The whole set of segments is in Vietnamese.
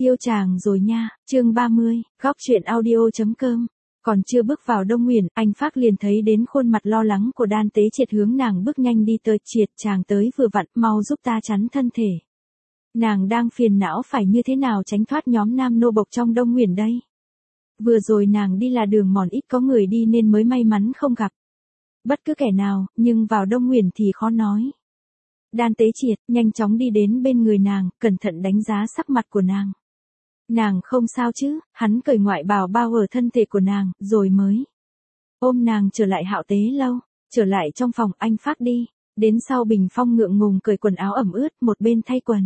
Yêu chàng rồi nha, chương 30, góc truyện audio.com. Còn chưa bước vào Đông Nguyền, anh Phác liền thấy đến khuôn mặt lo lắng của Đan Tế Triệt hướng nàng bước nhanh đi tới. Triệt, chàng tới vừa vặn, mau giúp ta chắn thân thể. Nàng đang phiền não phải như thế nào tránh thoát nhóm nam nô bộc trong Đông Nguyền đây. Vừa rồi nàng đi là đường mòn ít có người đi nên mới may mắn không gặp bất cứ kẻ nào, nhưng vào Đông Nguyền thì khó nói. Đan Tế Triệt nhanh chóng đi đến bên người nàng, cẩn thận đánh giá sắc mặt của nàng. Nàng không sao chứ, hắn cởi ngoại bào bao ở thân thể của nàng, rồi mới ôm nàng trở lại Hạo Tế Lâu. Trở lại trong phòng, anh Phác đi đến sau bình phong ngượng ngùng cởi quần áo ẩm ướt, một bên thay quần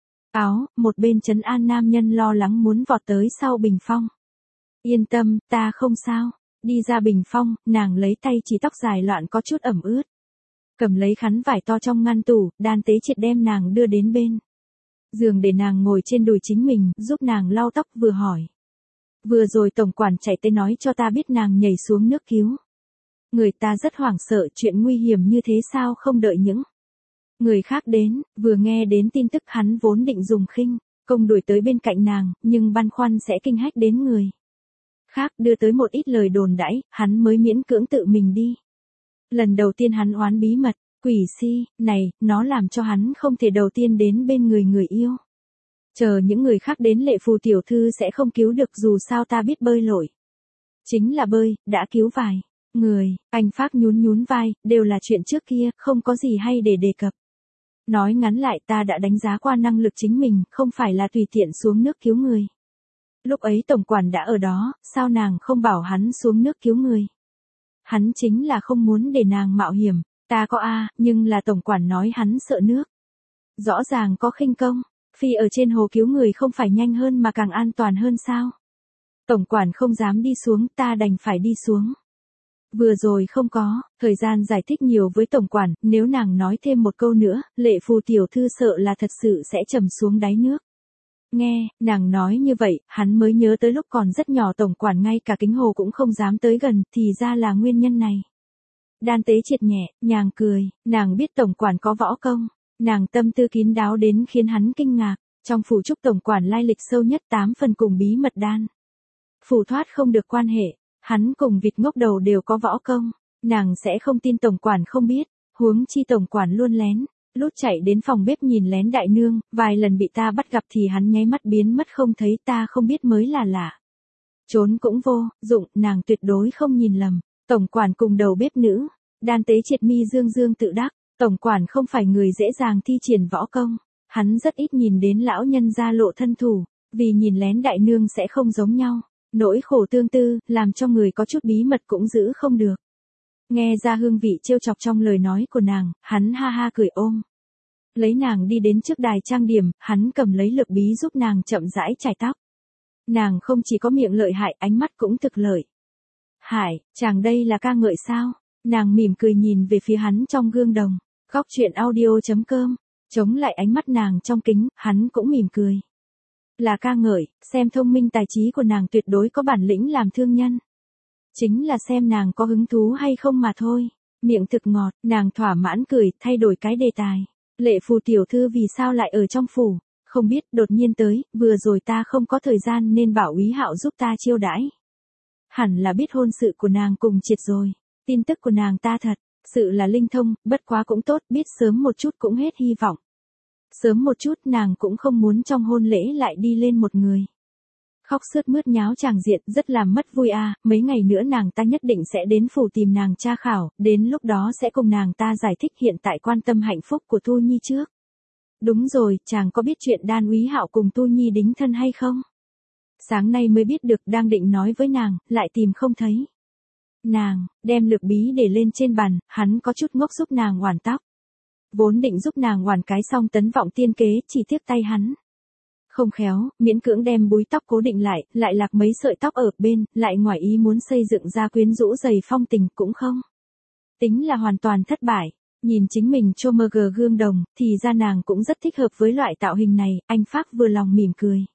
áo, một bên trấn an nam nhân lo lắng muốn vọt tới sau bình phong. Yên tâm, ta không sao. Đi ra bình phong, nàng lấy tay chỉ tóc dài loạn có chút ẩm ướt. Cầm lấy khăn vải to trong ngăn tủ, Đan Tế Triệt đem nàng đưa đến bên giường để nàng ngồi trên đùi chính mình, giúp nàng lau tóc, vừa hỏi. Vừa rồi tổng quản chạy tới nói cho ta biết nàng nhảy xuống nước cứu người, ta rất hoảng sợ, chuyện nguy hiểm như thế sao không đợi những người khác đến. Vừa nghe đến tin tức, hắn vốn định dùng khinh công đuổi tới bên cạnh nàng, nhưng băn khoăn sẽ kinh hách đến người khác, đưa tới một ít lời đồn đãi, hắn mới miễn cưỡng tự mình đi. Lần đầu tiên hắn oán bí mật, quỷ si, này, nó làm cho hắn không thể đầu tiên đến bên người yêu. Chờ những người khác đến, Lệ Phù tiểu thư sẽ không cứu được, dù sao ta biết bơi lội. Chính là bơi, đã cứu vài người. Anh Phác nhún vai, đều là chuyện trước kia, không có gì hay để đề cập. Nói ngắn lại, ta đã đánh giá qua năng lực chính mình, không phải là tùy tiện xuống nước cứu người. Lúc ấy tổng quản đã ở đó, sao nàng không bảo hắn xuống nước cứu người? Hắn chính là không muốn để nàng mạo hiểm. Ta có nhưng là tổng quản nói hắn sợ nước. Rõ ràng có khinh công, phi ở trên hồ cứu người không phải nhanh hơn mà càng an toàn hơn sao? Tổng quản không dám đi xuống, ta đành phải đi xuống. Vừa rồi không có thời gian giải thích nhiều với tổng quản, nếu nàng nói thêm một câu nữa, Lệ Phù tiểu thư sợ là thật sự sẽ trầm xuống đáy nước. Nghe nàng nói như vậy, hắn mới nhớ tới lúc còn rất nhỏ tổng quản ngay cả kính hồ cũng không dám tới gần, thì ra là nguyên nhân này. Đan Tế Triệt nhẹ nhàng cười, nàng biết tổng quản có võ công, nàng tâm tư kín đáo đến khiến hắn kinh ngạc. Trong phủ trúc tổng quản lai lịch sâu nhất 8 phần cùng bí mật đan phủ thoát không được quan hệ, hắn cùng vịt ngốc đầu đều có võ công, nàng sẽ không tin tổng quản không biết, huống chi tổng quản luôn lén lút chạy đến phòng bếp nhìn lén đại nương, vài lần bị ta bắt gặp thì hắn nháy mắt biến mất không thấy, ta không biết mới là lạ. Trốn cũng vô dụng, nàng tuyệt đối không nhìn lầm. Tổng quản cùng đầu bếp nữ. Đan Tế Triệt mi dương tự đắc, tổng quản không phải người dễ dàng thi triển võ công, hắn rất ít nhìn đến lão nhân gia lộ thân thủ, vì nhìn lén đại nương sẽ không giống nhau, nỗi khổ tương tư, làm cho người có chút bí mật cũng giữ không được. Nghe ra hương vị trêu chọc trong lời nói của nàng, hắn ha ha cười ôm lấy nàng đi đến trước đài trang điểm, hắn cầm lấy lược bí giúp nàng chậm rãi chải tóc. Nàng không chỉ có miệng lợi hại, ánh mắt cũng thực lợi hại. Chàng đây là ca ngợi sao? Nàng mỉm cười nhìn về phía hắn trong gương đồng. Góc truyện audio.com. Chống lại ánh mắt nàng trong kính, hắn cũng mỉm cười. Là ca ngợi, xem thông minh tài trí của nàng, tuyệt đối có bản lĩnh làm thương nhân. Chính là xem nàng có hứng thú hay không mà thôi. Miệng thực ngọt, nàng thỏa mãn cười, thay đổi cái đề tài. Lệ Phù tiểu thư vì sao lại ở trong phủ? Không biết, đột nhiên tới, vừa rồi ta không có thời gian nên bảo Úy Hạo giúp ta chiêu đãi. Hẳn là biết hôn sự của nàng cùng Triệt rồi. Tin tức của nàng ta thật sự là linh thông, bất quá cũng tốt, biết sớm một chút cũng hết hy vọng. Sớm một chút, nàng cũng không muốn trong hôn lễ lại đi lên một người khóc sướt mướt nháo tràng diện, rất làm mất vui mấy ngày nữa nàng ta nhất định sẽ đến phủ tìm nàng tra khảo, đến lúc đó sẽ cùng nàng ta giải thích hiện tại quan tâm hạnh phúc của Tu Nhi trước. Đúng rồi, chàng có biết chuyện Đan Úy Hạo cùng Tu Nhi đính thân hay không? Sáng nay mới biết được, đang định nói với nàng, lại tìm không thấy. Nàng đem lược bí để lên trên bàn, hắn có chút ngốc giúp nàng oản tóc. Vốn định giúp nàng oản cái xong tấn vọng tiên kế, chỉ tiếc tay hắn không khéo, miễn cưỡng đem búi tóc cố định lại lạc mấy sợi tóc ở bên, lại ngoài ý muốn xây dựng ra quyến rũ dày phong tình, cũng không tính là hoàn toàn thất bại. Nhìn chính mình trô mơ gờ gương đồng, thì ra nàng cũng rất thích hợp với loại tạo hình này, anh Phác vừa lòng mỉm cười.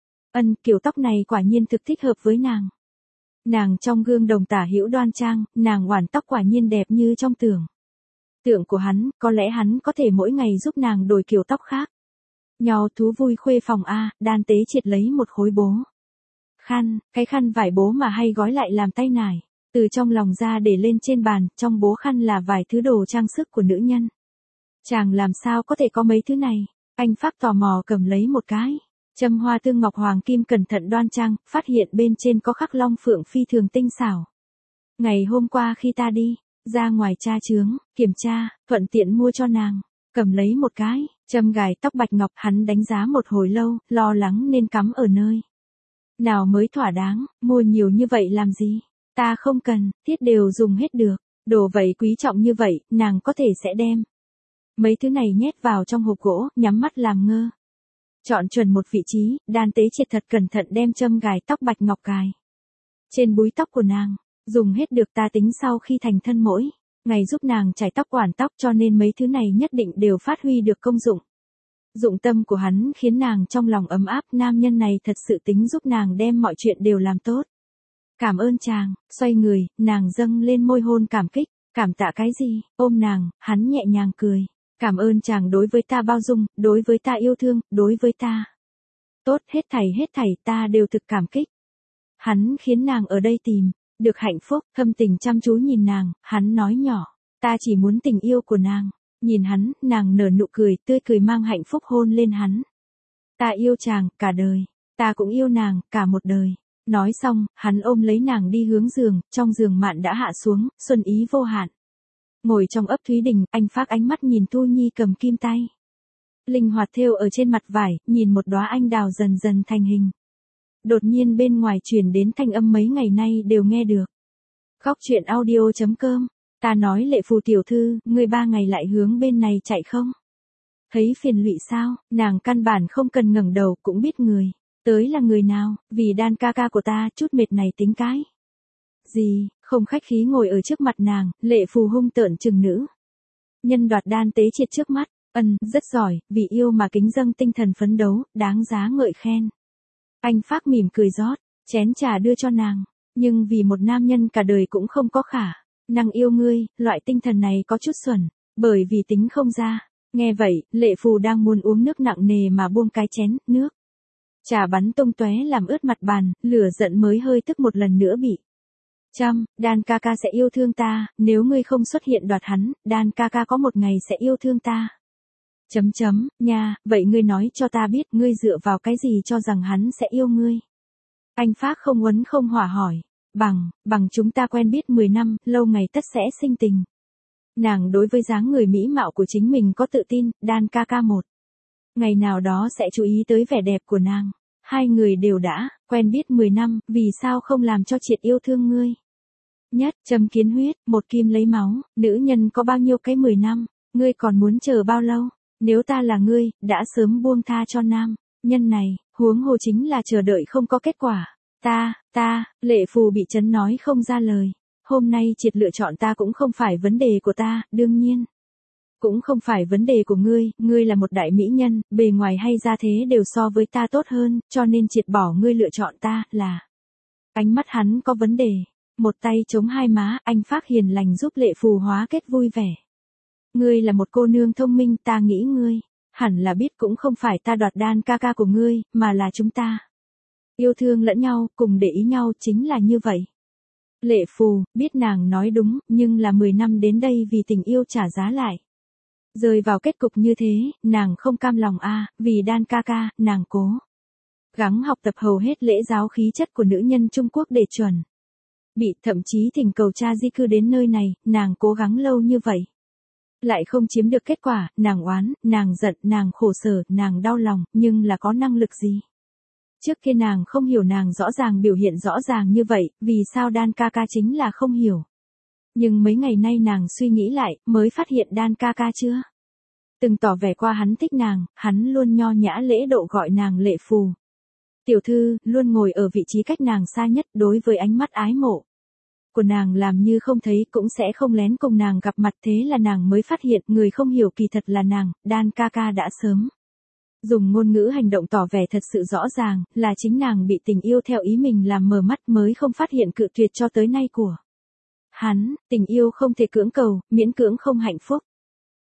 Kiểu tóc này quả nhiên thực thích hợp với nàng. Nàng trong gương đồng tả hữu đoan trang, nàng oản tóc quả nhiên đẹp như trong tưởng tượng của hắn, có lẽ hắn có thể mỗi ngày giúp nàng đổi kiểu tóc khác. Nho thú vui khuê phòng a, Đan Tế Triệt lấy một khối bố khăn, cái khăn vải bố mà hay gói lại làm tay nải, từ trong lòng ra để lên trên bàn, trong bố khăn là vài thứ đồ trang sức của nữ nhân. Chàng làm sao có thể có mấy thứ này? Anh Phác tò mò cầm lấy một cái. Châm hoa tương ngọc hoàng kim cẩn thận đoan trang, phát hiện bên trên có khắc long phượng phi thường tinh xảo. Ngày hôm qua khi ta đi ra ngoài tra chướng, kiểm tra, thuận tiện mua cho nàng. Cầm lấy một cái, châm gài tóc bạch ngọc, hắn đánh giá một hồi lâu, lo lắng nên cắm ở nơi nào mới thỏa đáng, mua nhiều như vậy làm gì? Ta không cần, thiết đều dùng hết được. Đồ vậy quý trọng như vậy, nàng có thể sẽ đem mấy thứ này nhét vào trong hộp gỗ, nhắm mắt làm ngơ. Chọn chuẩn một vị trí, Đan Tế Triệt thật cẩn thận đem châm gài tóc bạch ngọc cài trên búi tóc của nàng. Dùng hết được ta tính sau khi thành thân mỗi ngày giúp nàng chải tóc quản tóc, cho nên mấy thứ này nhất định đều phát huy được công dụng. Dụng tâm của hắn khiến nàng trong lòng ấm áp, nam nhân này thật sự tính giúp nàng đem mọi chuyện đều làm tốt. Cảm ơn chàng, xoay người, nàng dâng lên môi hôn cảm kích. Cảm tạ cái gì? Ôm nàng, hắn nhẹ nhàng cười. Cảm ơn chàng đối với ta bao dung, đối với ta yêu thương, đối với ta tốt, hết thảy ta đều thực cảm kích. Hắn khiến nàng ở đây tìm được hạnh phúc, thâm tình chăm chú nhìn nàng, hắn nói nhỏ, ta chỉ muốn tình yêu của nàng. Nhìn hắn, nàng nở nụ cười, tươi cười mang hạnh phúc hôn lên hắn. Ta yêu chàng, cả đời. Ta cũng yêu nàng, cả một đời. Nói xong, hắn ôm lấy nàng đi hướng giường, trong giường mạn đã hạ xuống, xuân ý vô hạn. Ngồi trong ấp Thúy Đình, anh Phác ánh mắt nhìn Thu Nhi cầm kim tay linh hoạt thêu ở trên mặt vải, nhìn một đóa anh đào dần dần thành hình. Đột nhiên bên ngoài truyền đến thanh âm mấy ngày nay đều nghe được. Góc truyện audio.com. Ta nói Lệ Phù tiểu thư, ngươi 3 ngày lại hướng bên này chạy không? Thấy phiền lụy sao? Nàng căn bản không cần ngẩng đầu cũng biết người tới là người nào, vì Đan ca ca của ta, chút mệt này tính cái gì? Không khách khí ngồi ở trước mặt nàng, Lệ Phù hung tợn chừng nữ nhân đoạt Đan Tế Triệt trước mắt. Rất giỏi, vì yêu mà kính dâng tinh thần phấn đấu, đáng giá ngợi khen. Anh Phác mỉm cười rót chén trà đưa cho nàng, nhưng vì một nam nhân cả đời cũng không có khả năng yêu ngươi, loại tinh thần này có chút xuẩn, bởi vì tính không ra. Nghe vậy, Lệ Phù đang muốn uống nước nặng nề mà buông cái chén nước trà bắn tung tóe làm ướt mặt bàn, lửa giận mới hơi tức một lần nữa bị Đan ca ca sẽ yêu thương ta, nếu ngươi không xuất hiện đoạt hắn, Đan ca ca có một ngày sẽ yêu thương ta. Nha, vậy ngươi nói cho ta biết, ngươi dựa vào cái gì cho rằng hắn sẽ yêu ngươi? Anh Phác không uấn không hỏa hỏi. Bằng chúng ta quen biết 10 năm, lâu ngày tất sẽ sinh tình. Nàng đối với dáng người mỹ mạo của chính mình có tự tin, Đan ca ca một ngày nào đó sẽ chú ý tới vẻ đẹp của nàng. Hai người đều đã quen biết 10 năm, vì sao không làm cho Triệt yêu thương ngươi? Nhất, châm kiến huyết, một kim lấy máu, nữ nhân có bao nhiêu cái 10 năm, ngươi còn muốn chờ bao lâu? Nếu ta là ngươi, đã sớm buông tha cho nam nhân này, huống hồ chính là chờ đợi không có kết quả. Lệ Phù bị chấn nói không ra lời. Hôm nay Triệt lựa chọn ta cũng không phải vấn đề của ta, đương nhiên cũng không phải vấn đề của ngươi là một đại mỹ nhân, bề ngoài hay gia thế đều so với ta tốt hơn, cho nên Triệt bỏ ngươi lựa chọn ta, là. Ánh mắt hắn có vấn đề. Một tay chống hai má, anh Phác hiền lành giúp Lệ Phù hóa kết vui vẻ. Ngươi là một cô nương thông minh, ta nghĩ ngươi hẳn là biết cũng không phải ta đoạt Đan ca ca của ngươi, mà là chúng ta yêu thương lẫn nhau, cùng để ý nhau, chính là như vậy. Lệ Phù biết nàng nói đúng, nhưng là 10 năm đến đây vì tình yêu trả giá lại rơi vào kết cục như thế, nàng không cam lòng vì Đan ca ca, nàng cố gắng học tập hầu hết lễ giáo khí chất của nữ nhân Trung Quốc để chuẩn bị, thậm chí thỉnh cầu cha di cư đến nơi này, nàng cố gắng lâu như vậy lại không chiếm được kết quả, nàng oán, nàng giận, nàng khổ sở, nàng đau lòng, nhưng là có năng lực gì? Trước kia nàng không hiểu, nàng rõ ràng biểu hiện rõ ràng như vậy, vì sao Đan ca ca chính là không hiểu. Nhưng mấy ngày nay nàng suy nghĩ lại, mới phát hiện Đan ca ca chưa từng tỏ vẻ qua hắn thích nàng, hắn luôn nho nhã lễ độ gọi nàng Lệ Phù tiểu thư, luôn ngồi ở vị trí cách nàng xa nhất, đối với ánh mắt ái mộ của nàng làm như không thấy, cũng sẽ không lén cùng nàng gặp mặt, thế là nàng mới phát hiện người không hiểu kỳ thật là nàng. Đan ca ca đã sớm dùng ngôn ngữ hành động tỏ vẻ thật sự rõ ràng, là chính nàng bị tình yêu theo ý mình làm mờ mắt mới không phát hiện cự tuyệt cho tới nay của hắn. Tình yêu không thể cưỡng cầu, miễn cưỡng không hạnh phúc.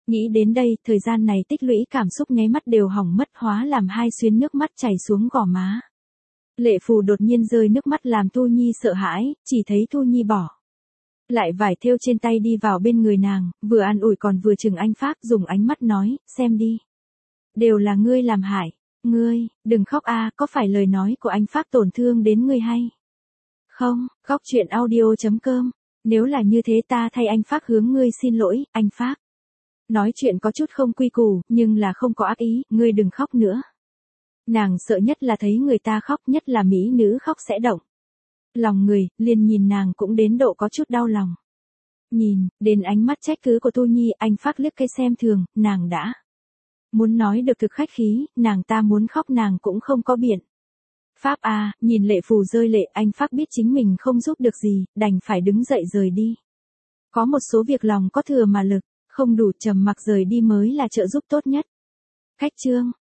Nghĩ đến đây, thời gian này tích lũy cảm xúc nháy mắt đều hỏng mất, hóa làm hai xuyến nước mắt chảy xuống gò má. Lệ Phù đột nhiên rơi nước mắt làm Thu Nhi sợ hãi, chỉ thấy Thu Nhi bỏ lại vải thêu trên tay đi vào bên người nàng, vừa an ủi còn vừa chừng anh Pháp, dùng ánh mắt nói, xem đi. Đều là ngươi làm hại. Ngươi, đừng khóc a, có phải lời nói của anh Pháp tổn thương đến ngươi hay không? Khóc chuyện audio.com. Nếu là như thế ta thay anh Pháp hướng ngươi xin lỗi, anh Pháp. Nói chuyện có chút không quy củ, nhưng là không có ác ý, ngươi đừng khóc nữa. Nàng sợ nhất là thấy người ta khóc, nhất là mỹ nữ khóc sẽ động lòng người, liền nhìn nàng cũng đến độ có chút đau lòng. Nhìn, đến ánh mắt trách cứ của Thu Nhi, anh Phác liếc cái xem thường, nàng đã muốn nói được thực khách khí, nàng ta muốn khóc nàng cũng không có biện pháp a. Nhìn Lệ Phù rơi lệ, anh Phác biết chính mình không giúp được gì, đành phải đứng dậy rời đi. Có một số việc lòng có thừa mà lực không đủ, trầm mặc rời đi mới là trợ giúp tốt nhất. Khách chương